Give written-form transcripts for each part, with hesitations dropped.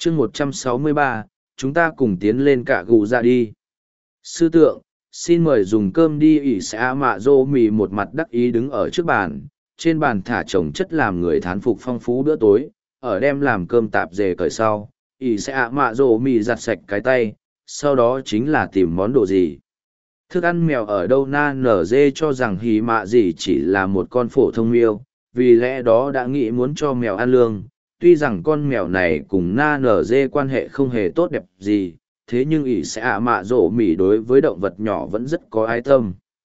chương 163, chúng ta cùng tiến lên cả gù ra đi. Sư tượng, xin mời dùng cơm đi. Ỷ xã mạ dô mì một mặt đắc ý đứng ở trước bàn, trên bàn thả chồng chất làm người thán phục phong phú bữa tối, ở đem làm cơm tạp dề cởi sau. Ỷ xã mạ dô mì giặt sạch cái tay, sau đó chính là tìm món đồ gì. Thức ăn mèo ở đâu na nở dê cho rằng hì mạ gì chỉ là một con phổ thông miêu, vì lẽ đó đã nghĩ muốn cho mèo ăn lương. Tuy rằng con mèo này cùng na nở dê quan hệ không hề tốt đẹp gì, thế nhưng ỷ sẽ ạ mạ rổ mỉ đối với động vật nhỏ vẫn rất có ái tâm.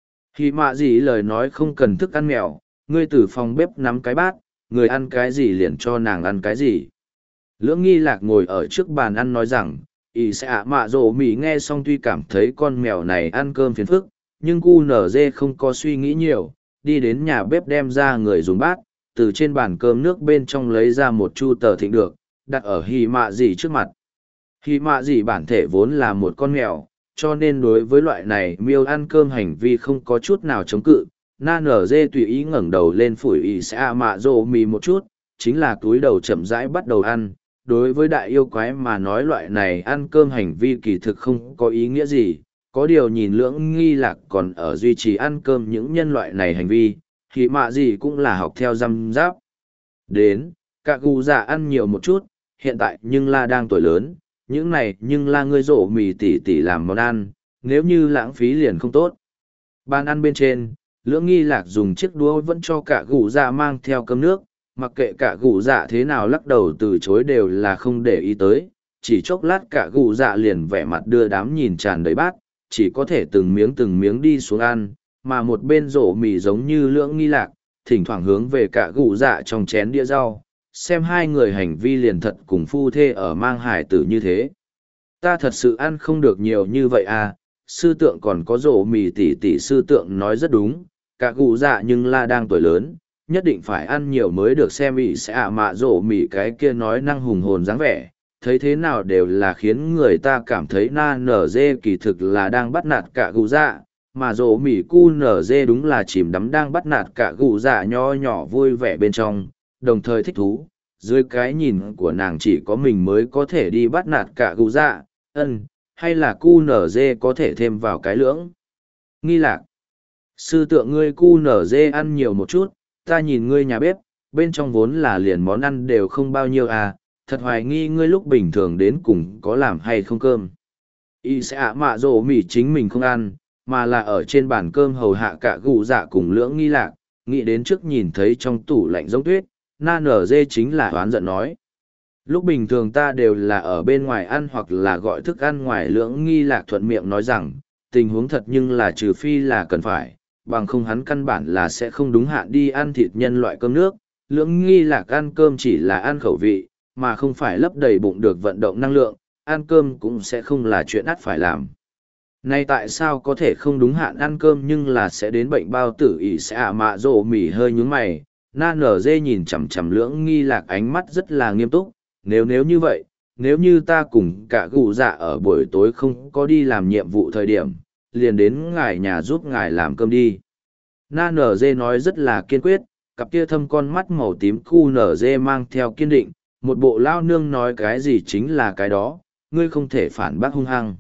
Hì mạ gì lời nói không cần thức ăn mèo, ngươi từ phòng bếp nắm cái bát, người ăn cái gì liền cho nàng ăn cái gì. Lưỡng nghi lạc ngồi ở trước bàn ăn nói rằng, ỷ sẽ ạ mạ rổ mỉ nghe xong tuy cảm thấy con mèo này ăn cơm phiền phức, nhưng cu nở dê không có suy nghĩ nhiều, đi đến nhà bếp đem ra người dùng bát, từ trên bàn cơm nước bên trong lấy ra một chu tờ thịnh được, đặt ở hì mạ gì trước mặt. Hì mạ gì bản thể vốn là một con mèo, cho nên đối với loại này miêu ăn cơm hành vi không có chút nào chống cự. Na nở dê tùy ý ngẩng đầu lên phủi ỷ sẽ mạ rô mì một chút, chính là túi đầu chậm rãi bắt đầu ăn. Đối với đại yêu quái mà nói loại này ăn cơm hành vi kỳ thực không có ý nghĩa gì, có điều nhìn lưỡng nghi lạc còn ở duy trì ăn cơm những nhân loại này hành vi, thì mạ gì cũng là học theo răm giáp. Đến, cả gù dạ ăn nhiều một chút, hiện tại nhưng la đang tuổi lớn, những này nhưng la ngươi rổ mì tỉ tỉ làm món ăn, nếu như lãng phí liền không tốt. Bàn ăn bên trên, lưỡng nghi lạc dùng chiếc đũa vẫn cho cả gù dạ mang theo cơm nước, mặc kệ cả gù dạ thế nào lắc đầu từ chối đều là không để ý tới, chỉ chốc lát cả gù dạ liền vẻ mặt đưa đám nhìn tràn đầy bát, chỉ có thể từng miếng đi xuống ăn, mà một bên rổ mì giống như lưỡng nghi lạc, thỉnh thoảng hướng về cả gù dạ trong chén đĩa rau, xem hai người hành vi liền thật cùng phu thê ở mang hải tử như thế. Ta thật sự ăn không được nhiều như vậy à, sư tượng còn có rổ mì tỉ tỉ sư tượng nói rất đúng, cả gù dạ nhưng la đang tuổi lớn, nhất định phải ăn nhiều mới được xem ỷ sẽ ạ mạ rổ mì cái kia nói năng hùng hồn dáng vẻ. Thấy thế nào đều là khiến người ta cảm thấy na nở dê kỳ thực là đang bắt nạt cả gù dạ, mà rổ mỉ cu nở dê đúng là chìm đắm đang bắt nạt cả gù dạ nho nhỏ vui vẻ bên trong, đồng thời thích thú. Dưới cái nhìn của nàng chỉ có mình mới có thể đi bắt nạt cả gù dạ, hay là cu nở dê có thể thêm vào cái lưỡng. Nghi lạc. Sư tượng ngươi cu nở dê ăn nhiều một chút, ta nhìn ngươi nhà bếp, bên trong vốn là liền món ăn đều không bao nhiêu à, thật hoài nghi ngươi lúc bình thường đến cùng có làm hay không cơm. Y sẽ ạ mạ rổ mỉ chính mình không ăn, mà là ở trên bàn cơm hầu hạ cả gù dạ cùng lưỡng nghi lạc, nghĩ đến trước nhìn thấy trong tủ lạnh giống tuyết, na nở dê chính là oán giận nói. Lúc bình thường ta đều là ở bên ngoài ăn hoặc là gọi thức ăn ngoài. Lưỡng nghi lạc thuận miệng nói rằng, tình huống thật nhưng là trừ phi là cần phải, bằng không hắn căn bản là sẽ không đúng hạn đi ăn thịt nhân loại cơm nước. Lưỡng nghi lạc ăn cơm chỉ là ăn khẩu vị, mà không phải lấp đầy bụng được vận động năng lượng, ăn cơm cũng sẽ không là chuyện ắt phải làm. Nay tại sao có thể không đúng hạn ăn cơm nhưng là sẽ đến bệnh bao tử? Ỷ sẽ ạ mạ rổ mỉ hơi nhúng mày, na nở dê nhìn chằm chằm lưỡng nghi lạc ánh mắt rất là nghiêm túc. Nếu như vậy, nếu như ta cùng cả gù dạ ở buổi tối không có đi làm nhiệm vụ thời điểm, liền đến ngài nhà giúp ngài làm cơm đi. Na nở dê nói rất là kiên quyết, cặp kia thâm con mắt màu tím cu nở dê mang theo kiên định, một bộ lao nương nói cái gì chính là cái đó, ngươi không thể phản bác hung hăng.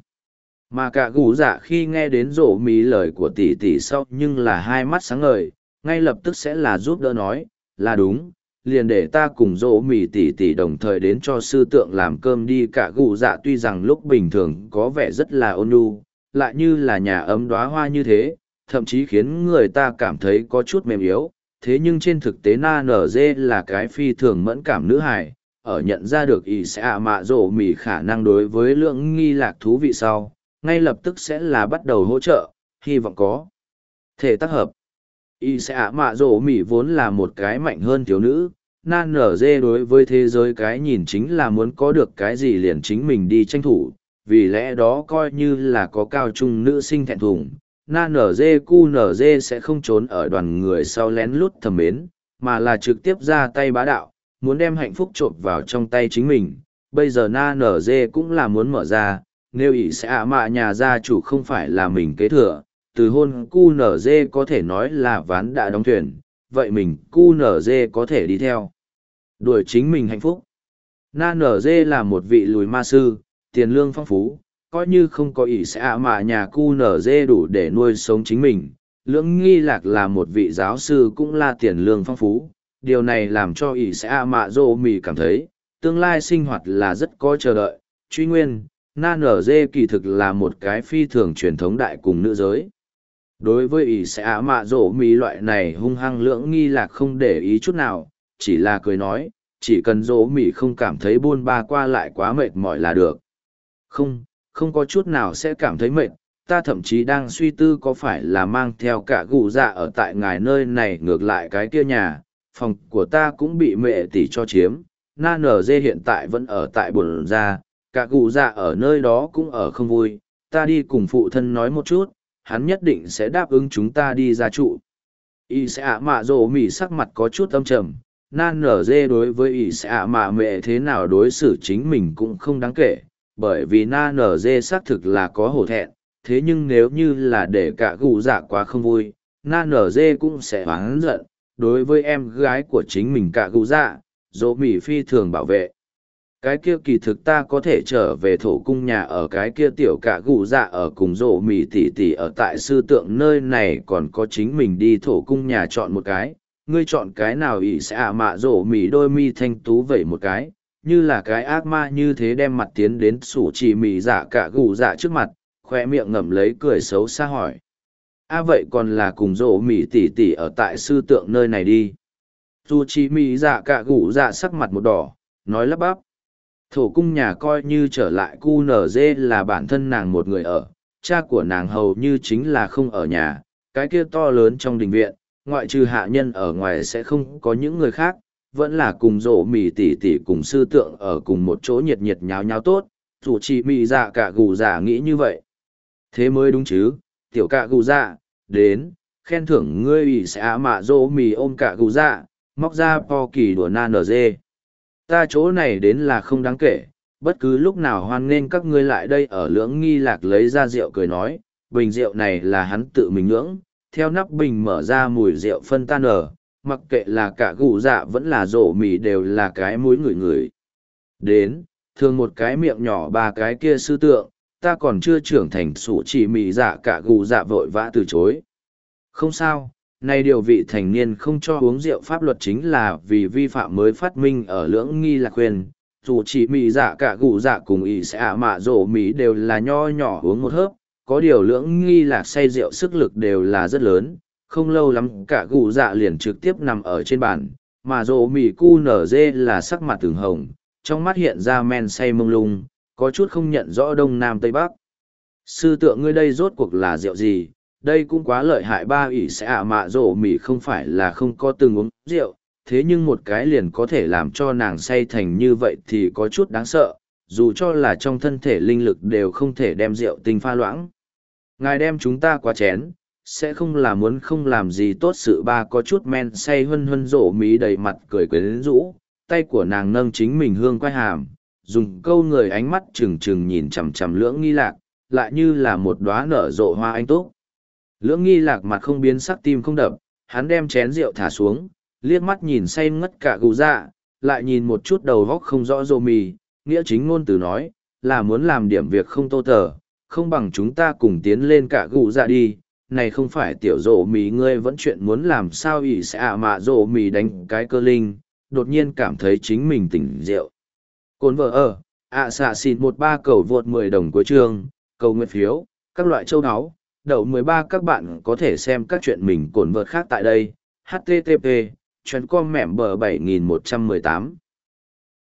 Mà cả gù dạ khi nghe đến rổ mì lời của tỷ tỷ sau nhưng là hai mắt sáng ngời, ngay lập tức sẽ là giúp đỡ nói, là đúng, liền để ta cùng rổ mì tỷ tỷ đồng thời đến cho sư tượng làm cơm đi. Cả gù dạ tuy rằng lúc bình thường có vẻ rất là ôn nhu, lại như là nhà ấm đóa hoa như thế, thậm chí khiến người ta cảm thấy có chút mềm yếu, thế nhưng trên thực tế na nở dê là cái phi thường mẫn cảm nữ hài, ở nhận ra được ỷ sẽ ạ mạ rổ mì khả năng đối với lượng nghi lạc thú vị sau, ngay lập tức sẽ là bắt đầu hỗ trợ, hy vọng có thể tác hợp. Y sẽ ạ mạ rổ mỉ vốn là một cái mạnh hơn thiếu nữ, na nở dê đối với thế giới cái nhìn chính là muốn có được cái gì liền chính mình đi tranh thủ, vì lẽ đó coi như là có cao trung nữ sinh thẹn thùng, na nở dê cu nở dê sẽ không trốn ở đoàn người sau lén lút thầm mến, mà là trực tiếp ra tay bá đạo, muốn đem hạnh phúc trộm vào trong tay chính mình. Bây giờ na nở dê cũng là muốn mở ra, nếu ỷ sẽ ạ mạ nhà gia chủ không phải là mình kế thừa, từ hôn cu nở dê có thể nói là ván đã đóng thuyền, vậy mình cu nở dê có thể đi theo đuổi chính mình hạnh phúc. Na nở dê là một vị lùi ma sư, tiền lương phong phú, coi như không có ỷ sẽ mà nhà cu nở dê đủ để nuôi sống chính mình. Lưỡng nghi lạc là một vị giáo sư cũng là tiền lương phong phú, điều này làm cho ỷ sẽ mạ dô mì cảm thấy, tương lai sinh hoạt là rất có chờ đợi. Truy nguyên, Na nở dê kỳ thực là một cái phi thường truyền thống đại cùng nữ giới. Đối với ỷ sẽ mạ dô mì loại này hung hăng lưỡng nghi lạc không để ý chút nào, chỉ là cười nói, chỉ cần dỗ mì không cảm thấy buôn ba qua lại quá mệt mỏi là được. Không có chút nào sẽ cảm thấy mệt, ta thậm chí đang suy tư có phải là mang theo cả gù dạ ở tại ngài nơi này ngược lại cái kia nhà, phòng của ta cũng bị mẹ tỷ cho chiếm, Na nở dê hiện tại vẫn ở tại bồn ra, cả gù dạ ở nơi đó cũng ở không vui, ta đi cùng phụ thân nói một chút, hắn nhất định sẽ đáp ứng chúng ta đi ra trụ. Y sẽ ạ mạ dỗ mì sắc mặt có chút âm trầm, Na nở dê đối với ỷ xạ mạ mẹ thế nào đối xử chính mình cũng không đáng kể, bởi vì Na nở dê xác thực là có hổ thẹn, thế nhưng nếu như là để cả gù dạ quá không vui, Na nở dê cũng sẽ oán giận, đối với em gái của chính mình cả gù dạ, dỗ mỉ phi thường bảo vệ. Cái kia kỳ thực ta có thể trở về thổ cung nhà ở cái kia tiểu cả gù dạ ở cùng dỗ mỉ tỉ tỉ ở tại sư tượng nơi này còn có chính mình đi thổ cung nhà chọn một cái. Ngươi chọn cái nào ỷ sẽ ạ mạ rổ mỉ đôi mi thanh tú vẩy một cái, như là cái ác ma như thế đem mặt tiến đến sủ chỉ mỉ dạ cả gù dạ trước mặt, khoe miệng ngậm lấy cười xấu xa hỏi. Vậy còn là cùng rổ mỉ tỉ tỉ ở tại sư tượng nơi này đi. Dù chỉ mỉ dạ cả gù dạ sắc mặt một đỏ, nói lắp bắp. Thổ cung nhà coi như trở lại cu nở dê là bản thân nàng một người ở, cha của nàng hầu như chính là không ở nhà, cái kia to lớn trong đình viện, ngoại trừ hạ nhân ở ngoài sẽ không có những người khác, vẫn là cùng rổ mì tỉ tỉ cùng sư tượng ở cùng một chỗ nhiệt nhiệt nháo nháo tốt, dù chỉ mì dạ cả gù dạ nghĩ như vậy. Thế mới đúng chứ, tiểu cả gù dạ, đến, khen thưởng ngươi ủy sẽ á mạ rổ mì ôm cả gù dạ, móc ra po kỳ đùa na nở dê. Ta chỗ này đến là không đáng kể, bất cứ lúc nào hoan nghênh các ngươi lại đây ở lưỡng nghi lạc lấy ra rượu cười nói, bình rượu này là hắn tự mình nhưỡng, theo nắp bình mở ra mùi rượu phân tan nở, mặc kệ là cả gù dạ vẫn là rổ mì đều là cái mũi ngửi ngửi. Đến, thường một cái miệng nhỏ ba cái kia sư tượng, ta còn chưa trưởng thành sủ chỉ mì dạ cả gù dạ vội vã từ chối. Không sao, nay điều vị thành niên không cho uống rượu pháp luật chính là vì vi phạm mới phát minh ở lưỡng nghi lạc quyền. Dù chỉ mì dạ cả gù dạ cùng ý sẽ ạ mạ rổ mì đều là nho nhỏ uống một hớp, có điều lưỡng nghi lạc say rượu sức lực đều là rất lớn, không lâu lắm cả gù dạ liền trực tiếp nằm ở trên bàn, mà rổ mì cu nở dê là sắc mặt từng hồng, trong mắt hiện ra men say mông lung, có chút không nhận rõ đông nam tây bắc. Sư tượng ngươi đây rốt cuộc là rượu gì? Đây cũng quá lợi hại, ba ỷ sẽ ạ mạ rổ mì không phải là không có từng uống rượu, thế nhưng một cái liền có thể làm cho nàng say thành như vậy thì có chút đáng sợ, dù cho là trong thân thể linh lực đều không thể đem rượu tinh pha loãng. Ngài đem chúng ta quá chén, sẽ không là muốn không làm gì tốt sự. Ba có chút men say hân hân rổ mí đầy mặt cười quyến rũ, tay của nàng nâng chính mình hương quay hàm, dùng câu người ánh mắt trừng trừng nhìn chằm chằm lưỡng nghi lạc, lại như là một đóa nở rộ hoa anh túc. Lưỡng nghi lạc mặt không biến sắc tim không đập, hắn đem chén rượu thả xuống, liếc mắt nhìn say ngất cả gù dạ, lại nhìn một chút đầu góc không rõ rô mì, nghĩa chính ngôn từ nói, là muốn làm điểm việc không tô tờ, không bằng chúng ta cùng tiến lên cả gù dạ đi, này không phải tiểu rổ mì ngươi vẫn chuyện muốn làm sao ỷ sẽ ạ mạ rổ mì đánh cái cơ linh, đột nhiên cảm thấy chính mình tỉnh rượu. Cồn vợ ở, xạ xịt 13 cầu vượt 10 đồng của trường, cầu nguyện phiếu, các loại châu áo, đậu 13 các bạn có thể xem các chuyện mình cồn vợt khác tại đây, http, chuyến com mẻm bờ 7118.